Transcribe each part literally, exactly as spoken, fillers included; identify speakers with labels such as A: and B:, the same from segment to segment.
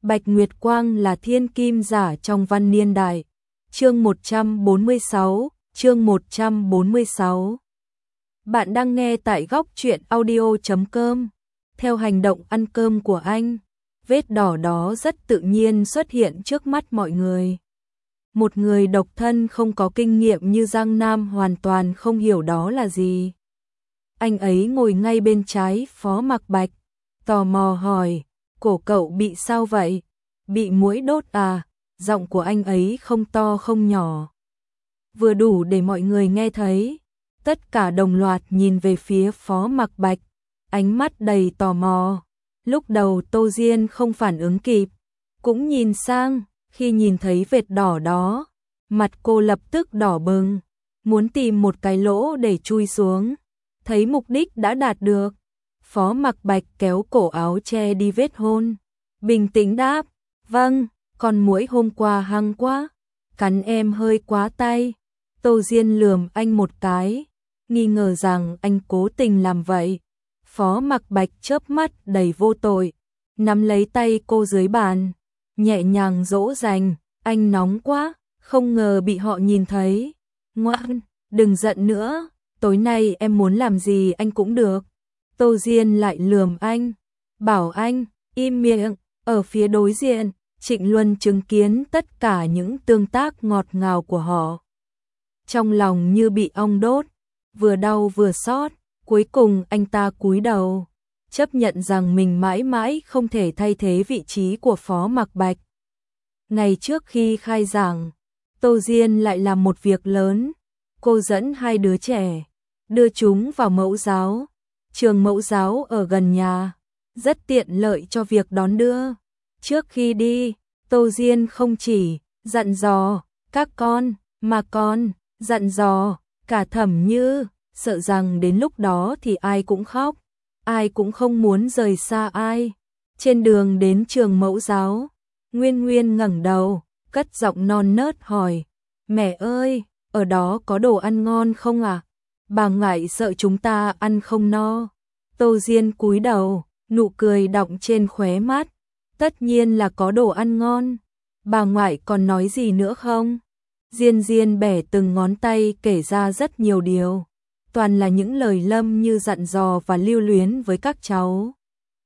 A: Bạch Nguyệt Quang là thiên kim giả trong văn niên đại. Chương một trăm bốn mươi sáu, chương một trăm bốn mươi sáu. Bạn đang nghe tại góc truyện audio chấm com. Theo hành động ăn cơm của anh, vết đỏ đó rất tự nhiên xuất hiện trước mắt mọi người. Một người độc thân không có kinh nghiệm như Giang Nam hoàn toàn không hiểu đó là gì. Anh ấy ngồi ngay bên trái Phó Mặc Bạch, tò mò hỏi, cổ cậu bị sao vậy? Bị muỗi đốt à? Giọng của anh ấy không to không nhỏ, vừa đủ để mọi người nghe thấy. Tất cả đồng loạt nhìn về phía Phó Mặc Bạch, ánh mắt đầy tò mò. Lúc đầu Tô Diên không phản ứng kịp, cũng nhìn sang, khi nhìn thấy vệt đỏ đó, mặt cô lập tức đỏ bừng, muốn tìm một cái lỗ để chui xuống. Thấy mục đích đã đạt được, Phó Mặc Bạch kéo cổ áo che đi vết hôn, bình tĩnh đáp, vâng, con muỗi hôm qua hăng quá, cắn em hơi quá tay. Tô Diên lườm anh một cái, nghi ngờ rằng anh cố tình làm vậy. Phó Mặc Bạch chớp mắt đầy vô tội, nắm lấy tay cô dưới bàn, nhẹ nhàng dỗ dành, anh nóng quá, không ngờ bị họ nhìn thấy. Ngoan, đừng giận nữa, tối nay em muốn làm gì anh cũng được. Tô Diên lại lườm anh, bảo anh im miệng. Ở phía đối diện, Trịnh Luân chứng kiến tất cả những tương tác ngọt ngào của họ. Trong lòng như bị ong đốt, vừa đau vừa xót. Cuối cùng anh ta cúi đầu, chấp nhận rằng mình mãi mãi không thể thay thế vị trí của Phó Mặc Bạch. Ngày trước khi khai giảng, Tô Diên lại làm một việc lớn. Cô dẫn hai đứa trẻ, đưa chúng vào mẫu giáo. Trường mẫu giáo ở gần nhà, rất tiện lợi cho việc đón đưa. Trước khi đi, Tô Diên không chỉ dặn dò các con, mà còn dặn dò cả Thẩm Như, sợ rằng đến lúc đó thì ai cũng khóc, ai cũng không muốn rời xa ai. Trên đường đến trường mẫu giáo, Nguyên Nguyên ngẩng đầu, cất giọng non nớt hỏi, mẹ ơi, ở đó có đồ ăn ngon không ạ? À? Bà ngại sợ chúng ta ăn không no. Tô Diên cúi đầu, nụ cười đọng trên khóe mắt. Tất nhiên là có đồ ăn ngon. Bà ngoại còn nói gì nữa không? Diên Diên bẻ từng ngón tay kể ra rất nhiều điều. Toàn là những lời lâm như dặn dò và lưu luyến với các cháu.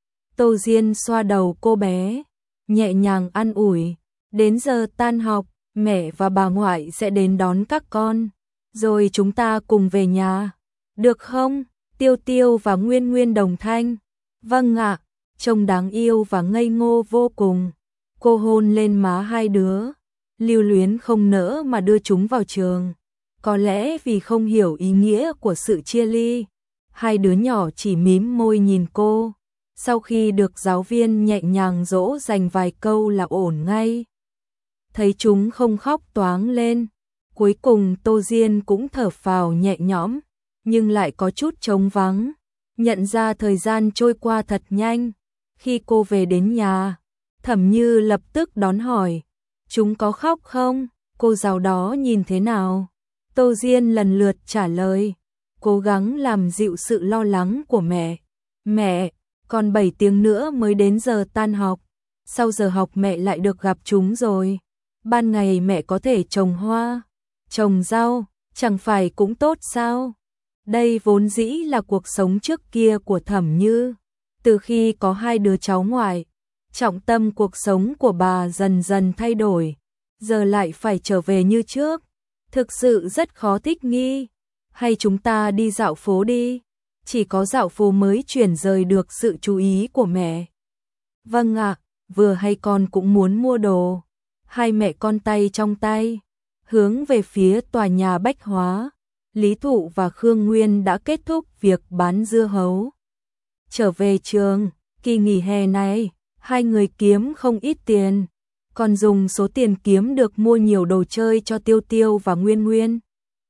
A: Tô Diên xoa đầu cô bé, nhẹ nhàng an ủi. Đến giờ tan học, mẹ và bà ngoại sẽ đến đón các con. Rồi chúng ta cùng về nhà. Được không? Tiêu Tiêu và Nguyên Nguyên đồng thanh. Vâng ạ. Trông đáng yêu và ngây ngô vô cùng. Cô hôn lên má hai đứa, lưu luyến không nỡ mà đưa chúng vào trường. Có lẽ vì không hiểu ý nghĩa của sự chia ly, hai đứa nhỏ chỉ mím môi nhìn cô. Sau khi được giáo viên nhẹ nhàng dỗ dành vài câu là ổn ngay. Thấy chúng không khóc toáng lên, cuối cùng Tô Diên cũng thở phào nhẹ nhõm, nhưng lại có chút trống vắng. Nhận ra thời gian trôi qua thật nhanh. Khi cô về đến nhà, Thẩm Như lập tức đón hỏi, chúng có khóc không? Cô giáo đó nhìn thế nào? Tô Diên lần lượt trả lời, cố gắng làm dịu sự lo lắng của mẹ. Mẹ, còn bảy tiếng nữa mới đến giờ tan học. Sau giờ học mẹ lại được gặp chúng rồi. Ban ngày mẹ có thể trồng hoa, trồng rau, chẳng phải cũng tốt sao? Đây vốn dĩ là cuộc sống trước kia của Thẩm Như. Từ khi có hai đứa cháu ngoại, trọng tâm cuộc sống của bà dần dần thay đổi. Giờ lại phải trở về như trước. Thực sự rất khó thích nghi. Hay chúng ta đi dạo phố đi? Chỉ có dạo phố mới chuyển rời được sự chú ý của mẹ. Vâng ạ, vừa hay con cũng muốn mua đồ. Hai mẹ con tay trong tay, hướng về phía tòa nhà bách hóa. Lý Thụ và Khương Nguyên đã kết thúc việc bán dưa hấu. Trở về trường, kỳ nghỉ hè này, hai người kiếm không ít tiền, còn dùng số tiền kiếm được mua nhiều đồ chơi cho Tiêu Tiêu và Nguyên Nguyên.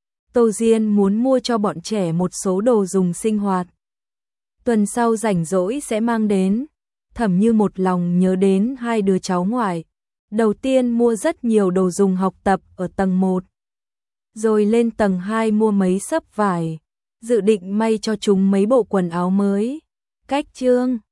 A: Tô Diên muốn mua cho bọn trẻ một số đồ dùng sinh hoạt. Tuần sau rảnh rỗi sẽ mang đến. Thẩm Như một lòng nhớ đến hai đứa cháu ngoại. Đầu tiên mua rất nhiều đồ dùng học tập ở tầng một. Rồi lên tầng hai mua mấy xấp vải, dự định may cho chúng mấy bộ quần áo mới. Cách chương